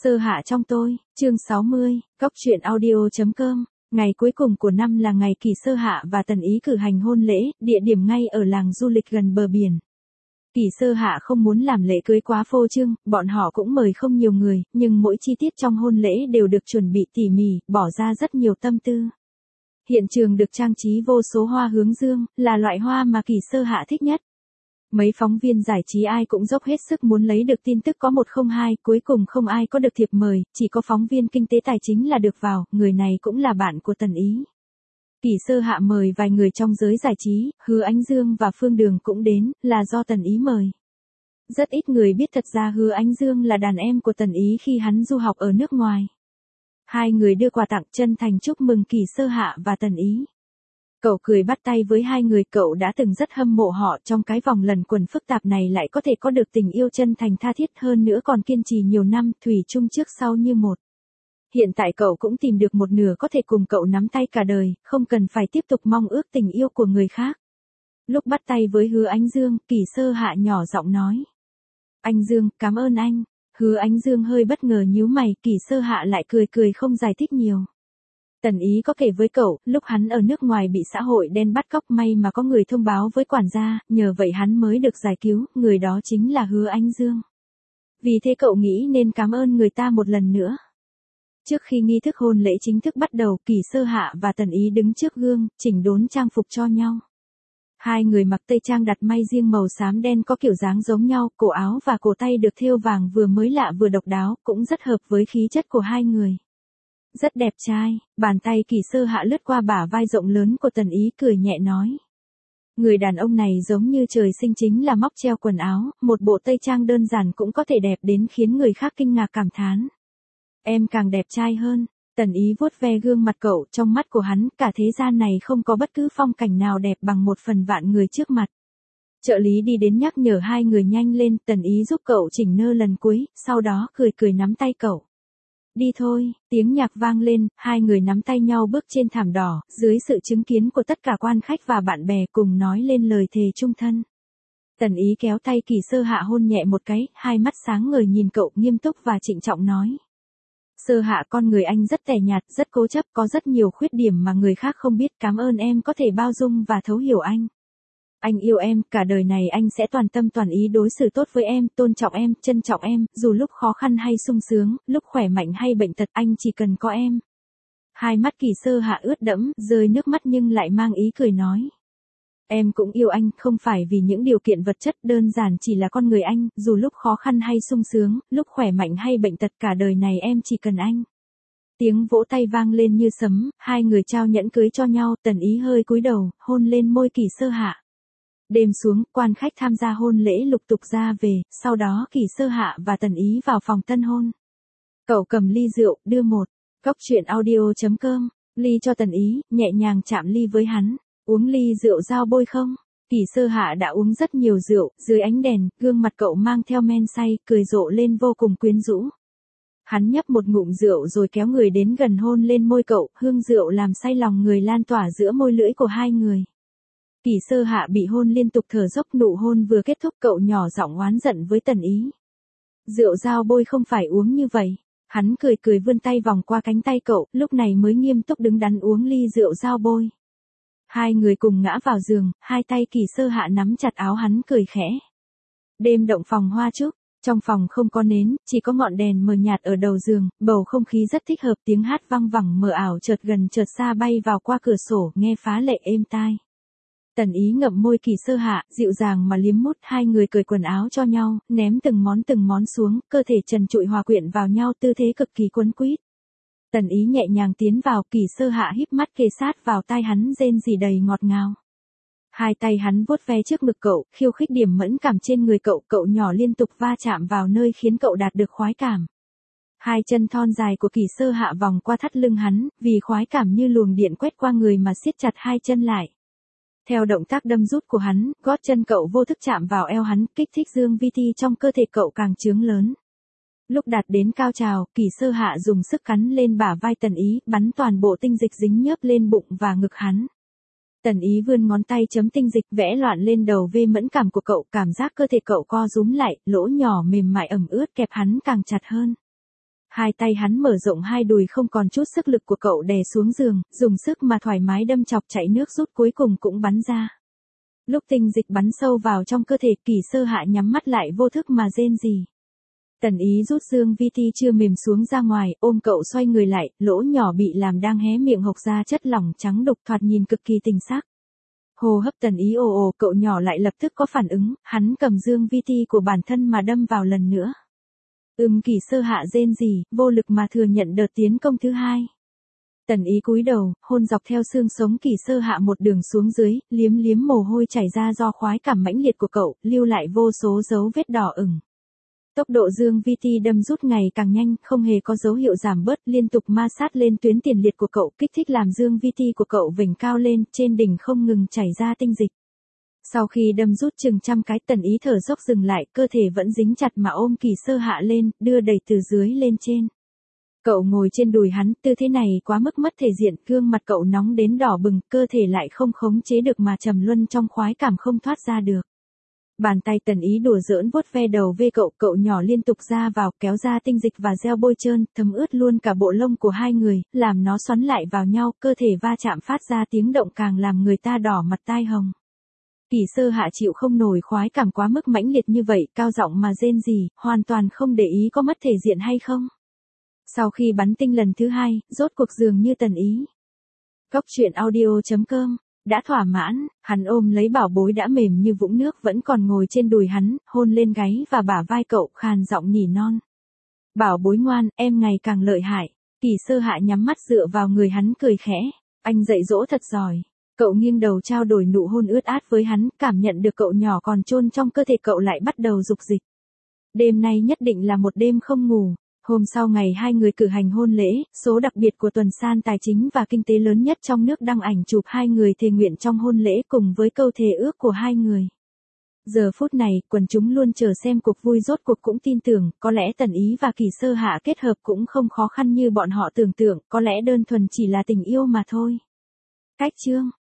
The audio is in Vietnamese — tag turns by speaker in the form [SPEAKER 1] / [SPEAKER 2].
[SPEAKER 1] Sơ hạ trong tôi, chương 60, Cóc truyện audio.com. Ngày cuối cùng của năm là ngày Kỳ Sơ Hạ và Tần Ý cử hành hôn lễ, địa điểm ngay ở làng du lịch gần bờ biển. Kỳ Sơ Hạ không muốn làm lễ cưới quá phô trương, bọn họ cũng mời không nhiều người, nhưng mỗi chi tiết trong hôn lễ đều được chuẩn bị tỉ mỉ, bỏ ra rất nhiều tâm tư. Hiện trường được trang trí vô số hoa hướng dương, là loại hoa mà Kỳ Sơ Hạ thích nhất. Mấy phóng viên giải trí ai cũng dốc hết sức muốn lấy được tin tức có 102, cuối cùng không ai có được thiệp mời, chỉ có phóng viên kinh tế tài chính là được vào, người này cũng là bạn của Tần Ý. Kỳ Sơ Hạ mời vài người trong giới giải trí, Hứa Ánh Dương và Phương Đường cũng đến, là do Tần Ý mời. Rất ít người biết thật ra Hứa Ánh Dương là đàn em của Tần Ý khi hắn du học ở nước ngoài. Hai người đưa quà tặng chân thành chúc mừng Kỳ Sơ Hạ và Tần Ý. Cậu cười bắt tay với hai người, cậu đã từng rất hâm mộ họ, trong cái vòng lẩn quẩn phức tạp này lại có thể có được tình yêu chân thành tha thiết, hơn nữa còn kiên trì nhiều năm, thủy chung trước sau như một. Hiện tại cậu cũng tìm được một nửa có thể cùng cậu nắm tay cả đời, không cần phải tiếp tục mong ước tình yêu của người khác. Lúc bắt tay với Hứa Ánh Dương, Kỳ Sơ Hạ nhỏ giọng nói: "Anh Dương, cảm ơn anh." Hứa Ánh Dương hơi bất ngờ nhíu mày, Kỳ Sơ Hạ lại cười cười không giải thích nhiều. Tần Ý có kể với cậu, lúc hắn ở nước ngoài bị xã hội đen bắt cóc, may mà có người thông báo với quản gia, nhờ vậy hắn mới được giải cứu, người đó chính là Hứa Ánh Dương. Vì thế cậu nghĩ nên cảm ơn người ta một lần nữa. Trước khi nghi thức hôn lễ chính thức bắt đầu, Kỳ Sơ Hạ và Tần Ý đứng trước gương, chỉnh đốn trang phục cho nhau. Hai người mặc tây trang đặt may riêng màu xám đen có kiểu dáng giống nhau, cổ áo và cổ tay được thêu vàng vừa mới lạ vừa độc đáo, cũng rất hợp với khí chất của hai người. Rất đẹp trai, bàn tay Kỳ Sơ Hạ lướt qua bả vai rộng lớn của Tần Ý, cười nhẹ nói: "Người đàn ông này giống như trời sinh, chính là móc treo quần áo, một bộ tây trang đơn giản cũng có thể đẹp đến khiến người khác kinh ngạc cảm thán. Em càng đẹp trai hơn." Tần Ý vuốt ve gương mặt cậu, trong mắt của hắn, cả thế gian này không có bất cứ phong cảnh nào đẹp bằng 1/1000 người trước mặt. Trợ lý đi đến nhắc nhở hai người nhanh lên, Tần Ý giúp cậu chỉnh nơ lần cuối, sau đó cười cười nắm tay cậu. "Đi thôi." Tiếng nhạc vang lên, hai người nắm tay nhau bước trên thảm đỏ, dưới sự chứng kiến của tất cả quan khách và bạn bè, cùng nói lên lời thề chung thân. Tần Ý kéo tay Kỳ Sơ Hạ hôn nhẹ một cái, hai mắt sáng ngời nhìn cậu, nghiêm túc và trịnh trọng nói: "Sơ Hạ, con người anh rất tẻ nhạt, rất cố chấp, có rất nhiều khuyết điểm mà người khác không biết, cảm ơn em có thể bao dung và thấu hiểu anh. Anh yêu em, cả đời này anh sẽ toàn tâm toàn ý đối xử tốt với em, tôn trọng em, trân trọng em, dù lúc khó khăn hay sung sướng, lúc khỏe mạnh hay bệnh tật, anh chỉ cần có em." Hai mắt Kỳ Sơ Hạ ướt đẫm, rơi nước mắt nhưng lại mang ý cười nói: "Em cũng yêu anh, không phải vì những điều kiện vật chất, đơn giản chỉ là con người anh, dù lúc khó khăn hay sung sướng, lúc khỏe mạnh hay bệnh tật, cả đời này em chỉ cần anh." Tiếng vỗ tay vang lên như sấm, hai người trao nhẫn cưới cho nhau, Tần Ý hơi cúi đầu, hôn lên môi Kỳ Sơ Hạ. Đêm xuống, quan khách tham gia hôn lễ lục tục ra về, sau đó Kỳ Sơ Hạ và Tần Ý vào phòng tân hôn. Cậu cầm ly rượu, đưa một. Cóc truyện audio.com, ly cho Tần Ý, nhẹ nhàng chạm ly với hắn. "Uống ly rượu giao bôi không?" Kỳ Sơ Hạ đã uống rất nhiều rượu, dưới ánh đèn, gương mặt cậu mang theo men say, cười rộ lên vô cùng quyến rũ. Hắn nhấp một ngụm rượu rồi kéo người đến gần hôn lên môi cậu, hương rượu làm say lòng người lan tỏa giữa môi lưỡi của hai người. Kỳ Sơ Hạ bị hôn liên tục thở dốc, nụ hôn vừa kết thúc cậu nhỏ giọng oán giận với Tần Ý: "Rượu giao bôi không phải uống như vậy." Hắn cười cười vươn tay vòng qua cánh tay cậu, lúc này mới nghiêm túc đứng đắn uống ly rượu giao bôi. Hai người cùng ngã vào giường, hai tay Kỳ Sơ Hạ nắm chặt áo hắn, cười khẽ. Đêm động phòng hoa trúc, trong phòng không có nến, chỉ có ngọn đèn mờ nhạt ở đầu giường, bầu không khí rất thích hợp, tiếng hát vang vẳng mờ ảo, chợt gần chợt xa bay vào qua cửa sổ, nghe phá lệ êm tai. Tần Ý ngậm môi Kỳ Sơ Hạ, dịu dàng mà liếm mút, hai người cởi quần áo cho nhau, ném từng món xuống, cơ thể trần trụi hòa quyện vào nhau, tư thế cực kỳ quấn quýt. Tần Ý nhẹ nhàng tiến vào, Kỳ Sơ Hạ híp mắt kề sát vào tai hắn, rên rỉ đầy ngọt ngào. Hai tay hắn vuốt ve trước ngực cậu, khiêu khích điểm mẫn cảm trên người cậu, cậu nhỏ liên tục va chạm vào nơi khiến cậu đạt được khoái cảm. Hai chân thon dài của Kỳ Sơ Hạ vòng qua thắt lưng hắn, vì khoái cảm như luồng điện quét qua người mà siết chặt hai chân lại. Theo động tác đâm rút của hắn, gót chân cậu vô thức chạm vào eo hắn, kích thích dương vi ti trong cơ thể cậu càng trướng lớn. Lúc đạt đến cao trào, Kỳ Sơ Hạ dùng sức cắn lên bả vai Tần Ý, bắn toàn bộ tinh dịch dính nhớp lên bụng và ngực hắn. Tần Ý vươn ngón tay chấm tinh dịch, vẽ loạn lên đầu vê mẫn cảm của cậu, cảm giác cơ thể cậu co rúm lại, lỗ nhỏ mềm mại ẩm ướt kẹp hắn càng chặt hơn. Hai tay hắn mở rộng hai đùi không còn chút sức lực của cậu đè xuống giường, dùng sức mà thoải mái đâm chọc chạy nước rút cuối cùng cũng bắn ra. Lúc tinh dịch bắn sâu vào trong cơ thể Kỷ Sơ Hạ nhắm mắt lại vô thức mà rên rỉ. Tần Ý rút Dương Vi Ti chưa mềm xuống ra ngoài, ôm cậu xoay người lại, lỗ nhỏ bị làm đang hé miệng hộc ra chất lỏng trắng đục thoạt nhìn cực kỳ tình sắc. Hô hấp Tần Ý ồ ồ, cậu nhỏ lại lập tức có phản ứng, hắn cầm Dương Vi Ti của bản thân mà đâm vào lần nữa. Kỷ Sơ Hạ rên rỉ, vô lực mà thừa nhận đợt tiến công thứ hai. Tần Ý cúi đầu, hôn dọc theo xương sống Kỷ Sơ Hạ một đường xuống dưới, liếm liếm mồ hôi chảy ra do khoái cảm mãnh liệt của cậu, lưu lại vô số dấu vết đỏ ửng. Tốc độ Dương Vi Ti đâm rút ngày càng nhanh, không hề có dấu hiệu giảm bớt, liên tục ma sát lên tuyến tiền liệt của cậu, kích thích làm Dương Vi Ti của cậu vểnh cao lên, trên đỉnh không ngừng chảy ra tinh dịch. Sau khi đâm rút chừng trăm cái, Tần Ý thở dốc dừng lại, cơ thể vẫn dính chặt mà ôm Kỷ Sơ Hạ lên, đưa đẩy từ dưới lên trên. Cậu ngồi trên đùi hắn, tư thế này quá mức mất thể diện, gương mặt cậu nóng đến đỏ bừng, cơ thể lại không khống chế được mà trầm luân trong khoái cảm không thoát ra được. Bàn tay Tần Ý đùa giỡn vuốt ve đầu vê cậu, cậu nhỏ liên tục ra vào, kéo ra tinh dịch và gel bôi trơn, thấm ướt luôn cả bộ lông của hai người, làm nó xoắn lại vào nhau, cơ thể va chạm phát ra tiếng động càng làm người ta đỏ mặt tai hồng. Kỷ Sơ Hạ chịu không nổi khoái cảm quá mức mãnh liệt như vậy, cao giọng mà rên rỉ, hoàn toàn không để ý có mất thể diện hay không. Sau khi bắn tinh lần thứ hai, rốt cuộc dường như Tần Ý. Cóc truyện audio.com đã thỏa mãn, hắn ôm lấy bảo bối đã mềm như vũng nước vẫn còn ngồi trên đùi hắn, hôn lên gáy và bả vai cậu, khàn giọng nỉ non. Bảo bối ngoan, em ngày càng lợi hại. Kỷ Sơ Hạ nhắm mắt dựa vào người hắn cười khẽ. Anh dạy dỗ thật giỏi. Cậu nghiêng đầu trao đổi nụ hôn ướt át với hắn, cảm nhận được cậu nhỏ còn chôn trong cơ thể cậu lại bắt đầu dục dịch. Đêm nay nhất định là một đêm không ngủ. Hôm sau ngày hai người cử hành hôn lễ, số đặc biệt của tuần san tài chính và kinh tế lớn nhất trong nước đăng ảnh chụp hai người thề nguyện trong hôn lễ cùng với câu thề ước của hai người. Giờ phút này, quần chúng luôn chờ xem cuộc vui rốt cuộc cũng tin tưởng, có lẽ Tần Ý và Kỷ Sơ Hạ kết hợp cũng không khó khăn như bọn họ tưởng tượng, có lẽ đơn thuần chỉ là tình yêu mà thôi. Cách chương